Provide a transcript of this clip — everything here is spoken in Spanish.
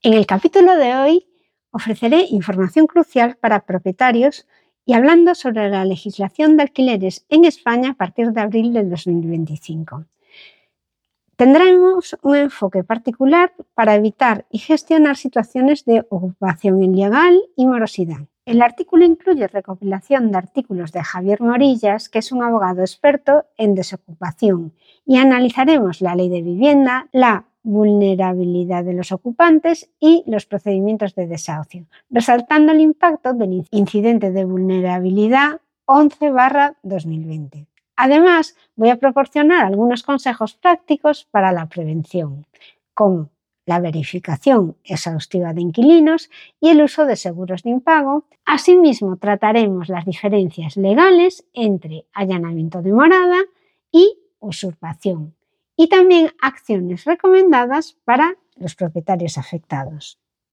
En el capítulo de hoy ofreceré información crucial para propietarios y hablando sobre la legislación de alquileres en España a partir de abril del 2025. Tendremos un enfoque particular para evitar y gestionar situaciones de ocupación ilegal y morosidad. El artículo incluye recopilación de artículos de Javier Morillas, que es un abogado experto en desocupación, y analizaremos la ley de vivienda, la vulnerabilidad de los ocupantes y los procedimientos de desahucio, resaltando el impacto del incidente de vulnerabilidad 11/2020. Además, voy a proporcionar algunos consejos prácticos para la prevención, como la verificación exhaustiva de inquilinos y el uso de seguros de impago. Asimismo, trataremos las diferencias legales entre allanamiento de morada y usurpación, y también acciones recomendadas para los propietarios afectados.